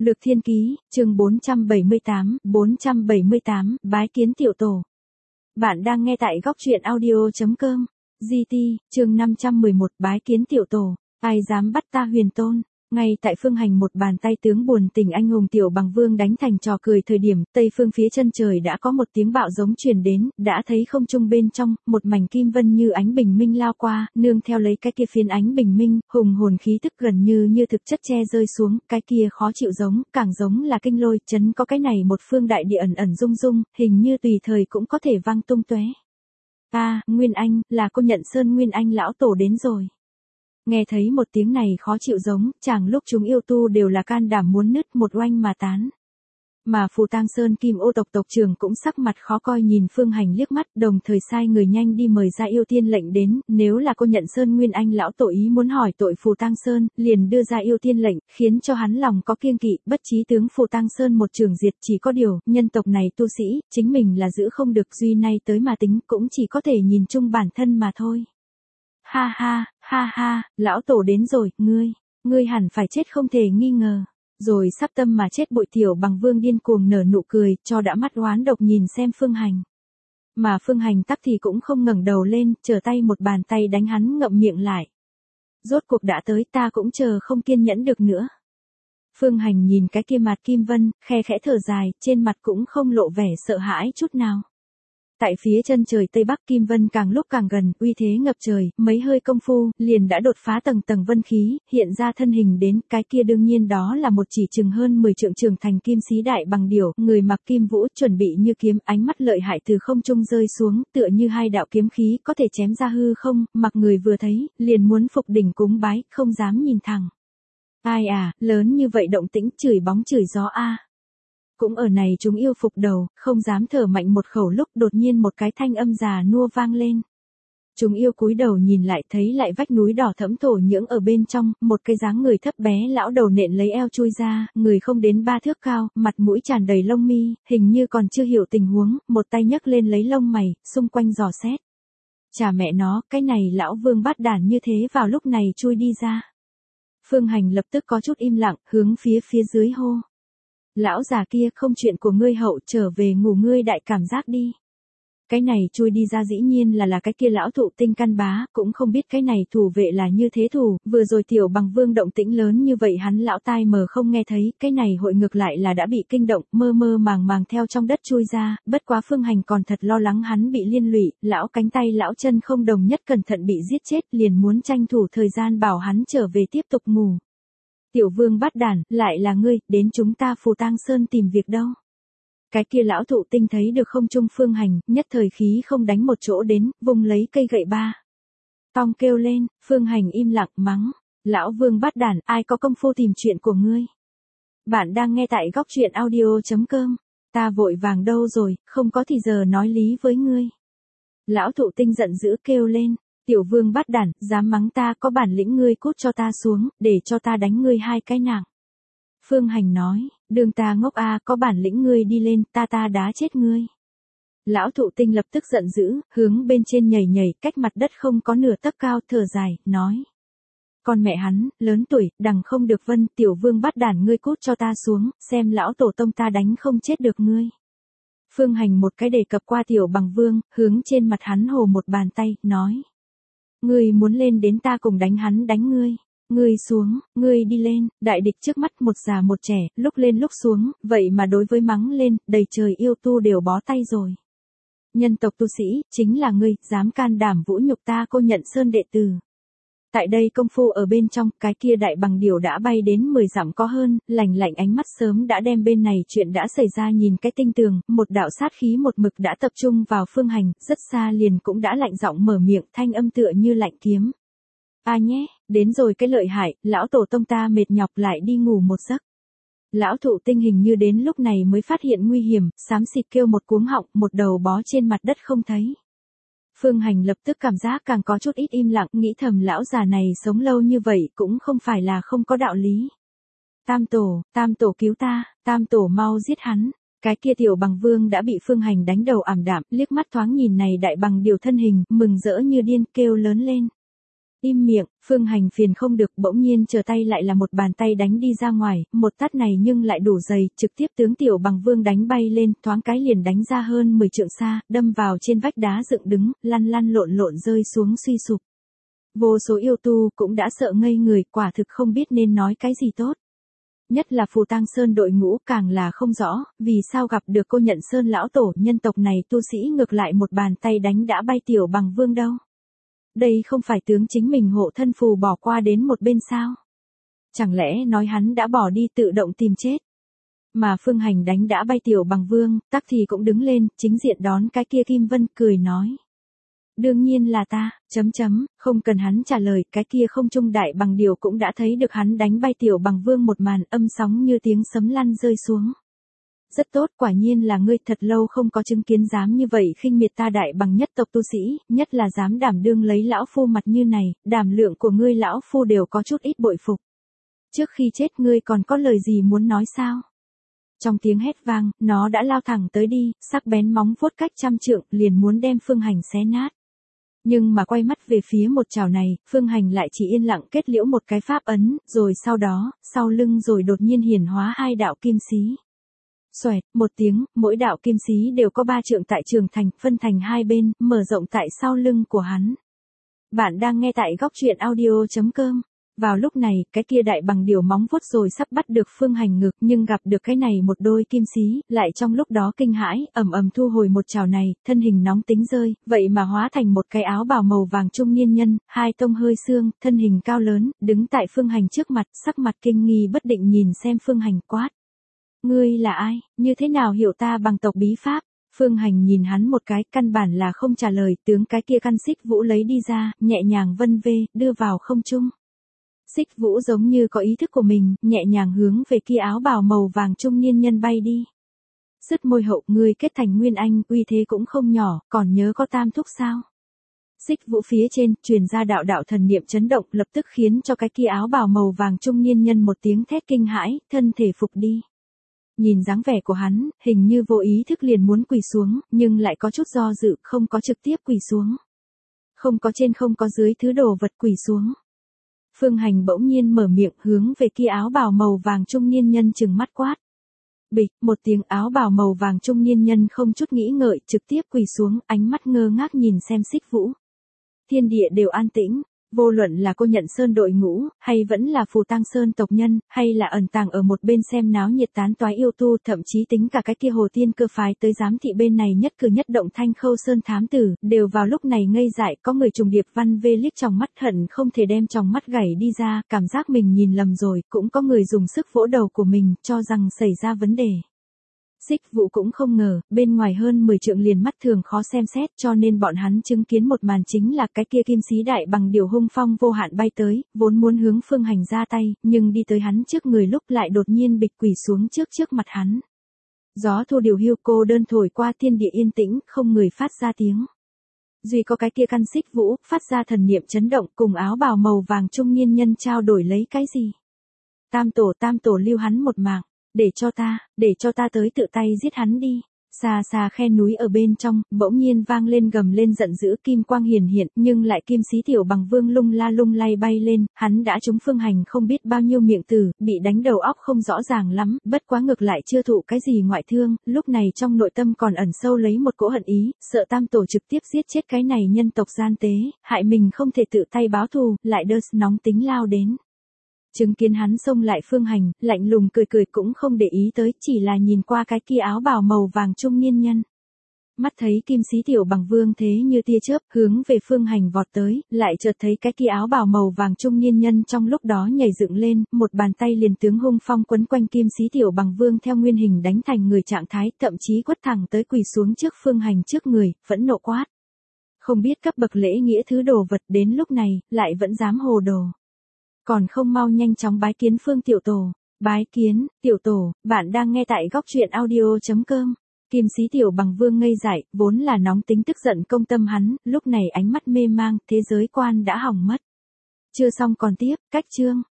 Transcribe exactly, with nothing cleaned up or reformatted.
Lược Thiên Ký, chương bốn trăm bảy mươi tám, bốn trăm bảy mươi tám, bái kiến tiểu tổ. Bạn đang nghe tại góc truyện audio.com. giê tê, chương năm trăm mười một, bái kiến tiểu tổ. Ai dám bắt ta Huyền Tôn? Ngay tại Phương Hành một bàn tay tướng buồn tình anh hùng tiểu bằng vương đánh thành trò cười thời điểm, tây phương phía chân trời đã có một tiếng bạo giống truyền đến, đã thấy không trung bên trong, một mảnh kim vân như ánh bình minh lao qua, nương theo lấy cái kia phiến ánh bình minh, hùng hồn khí tức gần như như thực chất che rơi xuống, cái kia khó chịu giống, càng giống là kinh lôi, chấn có cái này một phương đại địa ẩn ẩn rung rung, hình như tùy thời cũng có thể vang tung tóe. A, à, Nguyên Anh, là cô Nhận Sơn Nguyên Anh lão tổ đến rồi. Nghe thấy một tiếng này khó chịu giống, chàng lúc chúng yêu tu đều là can đảm muốn nứt một oanh mà tán. Mà Phù Tang Sơn Kim Ô tộc tộc trưởng cũng sắc mặt khó coi nhìn Phương Hành liếc mắt, đồng thời sai người nhanh đi mời ra yêu tiên lệnh đến, nếu là cô Nhận Sơn Nguyên Anh lão tổ ý muốn hỏi tội Phù Tang Sơn, liền đưa ra yêu tiên lệnh, khiến cho hắn lòng có kiêng kỵ, bất chí tướng Phù Tang Sơn một trường diệt, chỉ có điều, nhân tộc này tu sĩ, chính mình là giữ không được duy nay tới mà tính, cũng chỉ có thể nhìn chung bản thân mà thôi. Ha ha, ha ha, lão tổ đến rồi, ngươi, ngươi hẳn phải chết không thể nghi ngờ. Rồi sắp tâm mà chết bội tiểu bằng vương điên cuồng nở nụ cười, cho đã mắt oán độc nhìn xem Phương Hành. Mà Phương Hành tắc thì cũng không ngẩng đầu lên, trở tay một bàn tay đánh hắn ngậm miệng lại. Rốt cuộc đã tới, ta cũng chờ không kiên nhẫn được nữa. Phương Hành nhìn cái kia mặt kim vân, khe khẽ thở dài, trên mặt cũng không lộ vẻ sợ hãi chút nào. Tại phía chân trời Tây Bắc Kim Vân càng lúc càng gần, uy thế ngập trời, mấy hơi công phu, liền đã đột phá tầng tầng vân khí, hiện ra thân hình đến, cái kia đương nhiên đó là một chỉ chừng hơn mười trượng trưởng thành kim xí đại bằng điểu, người mặc kim vũ, chuẩn bị như kiếm, ánh mắt lợi hại từ không trung rơi xuống, tựa như hai đạo kiếm khí có thể chém ra hư không, mặc người vừa thấy, liền muốn phục đỉnh cúng bái, không dám nhìn thẳng. Ai à, lớn như vậy động tĩnh, chửi bóng chửi gió a. Cũng ở này chúng yêu phục đầu, không dám thở mạnh một khẩu lúc đột nhiên một cái thanh âm già nua vang lên. Chúng yêu cúi đầu nhìn lại thấy lại vách núi đỏ thẫm thổ nhưỡng ở bên trong, một cái dáng người thấp bé lão đầu nện lấy eo chui ra, người không đến ba thước cao, mặt mũi tràn đầy lông mi, hình như còn chưa hiểu tình huống, một tay nhấc lên lấy lông mày, xung quanh dò xét. Chà mẹ nó, cái này lão vương bát đản như thế vào lúc này chui đi ra. Phương Hành lập tức có chút im lặng, hướng phía phía dưới hô. Lão già kia, không chuyện của ngươi hậu, trở về ngủ ngươi đại cảm giác đi. Cái này chui đi ra dĩ nhiên là là cái kia lão thụ tinh căn bá, cũng không biết cái này thủ vệ là như thế thủ, vừa rồi tiểu bằng vương động tĩnh lớn như vậy hắn lão tai mờ không nghe thấy, cái này hội ngược lại là đã bị kinh động, mơ mơ màng màng theo trong đất chui ra, bất quá Phương Hành còn thật lo lắng hắn bị liên lụy, lão cánh tay lão chân không đồng nhất cẩn thận bị giết chết, liền muốn tranh thủ thời gian bảo hắn trở về tiếp tục ngủ. Tiểu vương bát đản, lại là ngươi, đến chúng ta Phù Tang Sơn tìm việc đâu. Cái kia lão thụ tinh thấy được không trung Phương Hành, nhất thời khí không đánh một chỗ đến, vùng lấy cây gậy ba. Tong kêu lên, Phương Hành im lặng mắng. Lão vương bát đản, ai có công phu tìm chuyện của ngươi. Bạn đang nghe tại góc truyện audio.com. Ta vội vàng đâu rồi, không có thì giờ nói lý với ngươi. Lão thụ tinh giận dữ kêu lên. Tiểu vương bát đản, dám mắng ta, có bản lĩnh ngươi cút cho ta xuống, để cho ta đánh ngươi hai cái nặng. Phương Hành nói, đường ta ngốc a, có bản lĩnh ngươi đi lên, ta ta đá chết ngươi. Lão thụ tinh lập tức giận dữ, hướng bên trên nhảy nhảy, cách mặt đất không có nửa tấc cao, thở dài, nói. Con mẹ hắn, lớn tuổi, đằng không được vân, tiểu vương bát đản ngươi cút cho ta xuống, xem lão tổ tông ta đánh không chết được ngươi. Phương Hành một cái đề cập qua tiểu bằng vương, hướng trên mặt hắn hồ một bàn tay, nói. Ngươi muốn lên đến ta cùng đánh hắn đánh ngươi. Ngươi xuống, ngươi đi lên, đại địch trước mắt một già một trẻ, lúc lên lúc xuống, vậy mà đối với mắng lên, đầy trời yêu tu đều bó tay rồi. Nhân tộc tu sĩ, chính là ngươi, dám can đảm vũ nhục ta cô Nhận Sơn đệ tử. Tại đây công phu ở bên trong, cái kia đại bằng điểu đã bay đến mười dặm có hơn, lạnh lạnh ánh mắt sớm đã đem bên này chuyện đã xảy ra nhìn cái tinh tường, một đạo sát khí một mực đã tập trung vào Phương Hành, rất xa liền cũng đã lạnh giọng mở miệng, thanh âm tựa như lạnh kiếm. A à nhé, đến rồi cái lợi hại, lão tổ tông ta mệt nhọc lại đi ngủ một giấc. Lão thụ tinh hình như đến lúc này mới phát hiện nguy hiểm, xám xịt kêu một cuống họng, một đầu bó trên mặt đất không thấy. Phương Hành lập tức cảm giác càng có chút ít im lặng, nghĩ thầm lão già này sống lâu như vậy cũng không phải là không có đạo lý. Tam tổ, tam tổ cứu ta, tam tổ mau giết hắn. Cái kia tiểu bằng vương đã bị Phương Hành đánh đầu ảm đạm, liếc mắt thoáng nhìn này đại bằng điều thân hình, mừng rỡ như điên kêu lớn lên. Im miệng, Phương Hành phiền không được, bỗng nhiên trở tay lại là một bàn tay đánh đi ra ngoài, một tát này nhưng lại đủ dày, trực tiếp tướng Tiểu Bằng Vương đánh bay lên, thoáng cái liền đánh ra hơn mười trượng xa, đâm vào trên vách đá dựng đứng, lăn lăn lộn lộn rơi xuống suy sụp. Vô số yêu tu cũng đã sợ ngây người, quả thực không biết nên nói cái gì tốt. Nhất là Phù Tang Sơn đội ngũ càng là không rõ, vì sao gặp được Cô Nhận Sơn lão tổ nhân tộc này tu sĩ ngược lại một bàn tay đánh đã bay Tiểu Bằng Vương đâu. Đây không phải tướng chính mình hộ thân phù bỏ qua đến một bên sao? Chẳng lẽ nói hắn đã bỏ đi tự động tìm chết? Mà Phương Hành đánh đã bay Tiểu Bằng Vương, tắc thì cũng đứng lên, chính diện đón cái kia Kim Vân, cười nói. Đương nhiên là ta, chấm chấm, không cần hắn trả lời, cái kia không trung đại bằng điều cũng đã thấy được hắn đánh bay Tiểu Bằng Vương một màn, âm sóng như tiếng sấm lăn rơi xuống. Rất tốt, quả nhiên là ngươi, thật lâu không có chứng kiến dám như vậy khinh miệt ta đại bằng nhất tộc tu sĩ, nhất là dám đảm đương lấy lão phu mặt như này, đảm lượng của ngươi lão phu đều có chút ít bội phục. Trước khi chết ngươi còn có lời gì muốn nói sao? Trong tiếng hét vang, nó đã lao thẳng tới đi, sắc bén móng vuốt cách trăm trượng, liền muốn đem Phương Hành xé nát. Nhưng mà quay mắt về phía một chảo này, Phương Hành lại chỉ yên lặng kết liễu một cái pháp ấn, rồi sau đó, sau lưng rồi đột nhiên hiển hóa hai đạo kim xí. Xoẹt, một tiếng, mỗi đạo kim xí đều có ba trượng tại trường thành, phân thành hai bên, mở rộng tại sau lưng của hắn. Bạn đang nghe tại góc truyện audio chấm com. Vào lúc này, cái kia đại bằng điều móng vuốt rồi sắp bắt được Phương Hành ngực, nhưng gặp được cái này một đôi kim xí, lại trong lúc đó kinh hãi, ầm ầm thu hồi một chảo này, thân hình nóng tính rơi, vậy mà hóa thành một cái áo bào màu vàng trung niên nhân, hai tông hơi xương, thân hình cao lớn, đứng tại Phương Hành trước mặt, sắc mặt kinh nghi bất định nhìn xem Phương Hành, quát. Ngươi là ai, như thế nào hiểu ta bằng tộc bí pháp? Phương Hành nhìn hắn một cái, căn bản là không trả lời, tướng cái kia căn xích vũ lấy đi ra, nhẹ nhàng vân vê, đưa vào không trung. Xích vũ giống như có ý thức của mình, nhẹ nhàng hướng về kia áo bào màu vàng trung niên nhân bay đi. Sứt môi hậu, ngươi kết thành nguyên anh, uy thế cũng không nhỏ, còn nhớ có tam thúc sao? Xích vũ phía trên, truyền ra đạo đạo thần niệm chấn động, lập tức khiến cho cái kia áo bào màu vàng trung niên nhân một tiếng thét kinh hãi, thân thể phục đi. Nhìn dáng vẻ của hắn, hình như vô ý thức liền muốn quỳ xuống, nhưng lại có chút do dự, không có trực tiếp quỳ xuống. Không có trên không có dưới thứ đồ vật quỳ xuống. Phương Hành bỗng nhiên mở miệng hướng về kia áo bào màu vàng trung niên nhân trừng mắt quát. Bịch, một tiếng, áo bào màu vàng trung niên nhân không chút nghĩ ngợi, trực tiếp quỳ xuống, ánh mắt ngơ ngác nhìn xem Xích Vũ. Thiên địa đều an tĩnh. Vô luận là Cô Nhận Sơn đội ngũ, hay vẫn là Phù Tang Sơn tộc nhân, hay là ẩn tàng ở một bên xem náo nhiệt tán toái yêu tu, thậm chí tính cả cái kia Hồ Tiên Cơ phái tới giám thị bên này nhất cử nhất động Thanh Khâu Sơn thám tử, đều vào lúc này ngây dại, có người trùng điệp văn vê liếc trong mắt hận không thể đem trong mắt gảy đi ra, cảm giác mình nhìn lầm rồi, cũng có người dùng sức vỗ đầu của mình, cho rằng xảy ra vấn đề. Xích Vũ cũng không ngờ, bên ngoài hơn mười trượng liền mắt thường khó xem xét, cho nên bọn hắn chứng kiến một màn chính là cái kia kim xí đại bằng điều hung phong vô hạn bay tới, vốn muốn hướng Phương Hành ra tay, nhưng đi tới hắn trước người lúc lại đột nhiên bịch quỳ xuống trước trước mặt hắn. Gió thu điều hưu cô đơn thổi qua, thiên địa yên tĩnh, không người phát ra tiếng. Duy có cái kia căn Xích Vũ, phát ra thần niệm chấn động, cùng áo bào màu vàng trung niên nhân trao đổi lấy cái gì. Tam tổ tam tổ lưu hắn một mạng. Để cho ta, để cho ta tới tự tay giết hắn đi. Xa xa khe núi ở bên trong, bỗng nhiên vang lên gầm lên giận dữ, kim quang hiển hiện, nhưng lại kim xí Tiểu Bằng Vương lung la lung lay bay lên, hắn đã trúng Phương Hành không biết bao nhiêu miệng tử, bị đánh đầu óc không rõ ràng lắm, bất quá ngược lại chưa thụ cái gì ngoại thương, lúc này trong nội tâm còn ẩn sâu lấy một cỗ hận ý, sợ tam tổ trực tiếp giết chết cái này nhân tộc gian tế, hại mình không thể tự tay báo thù, lại đơ nóng tính lao đến. Chứng kiến hắn xông lại Phương Hành, lạnh lùng cười cười cũng không để ý tới, chỉ là nhìn qua cái kia áo bào màu vàng trung niên nhân. Mắt thấy kim xí Tiểu Bằng Vương thế như tia chớp, hướng về Phương Hành vọt tới, lại chợt thấy cái kia áo bào màu vàng trung niên nhân trong lúc đó nhảy dựng lên, một bàn tay liền tướng hung phong quấn quanh kim xí Tiểu Bằng Vương theo nguyên hình đánh thành người trạng thái, thậm chí quất thẳng tới quỳ xuống trước Phương Hành trước người, phẫn nộ quát. Không biết cấp bậc lễ nghĩa thứ đồ vật, đến lúc này, lại vẫn dám hồ đồ. Còn không mau nhanh chóng bái kiến Phương tiểu tổ. Bái kiến, tiểu tổ, bạn đang nghe tại góc truyện audio chấm com. Kim xí Tiểu Bằng Vương ngây dại, vốn là nóng tính tức giận công tâm hắn, lúc này ánh mắt mê mang, thế giới quan đã hỏng mất. Chưa xong còn tiếp, cách chương.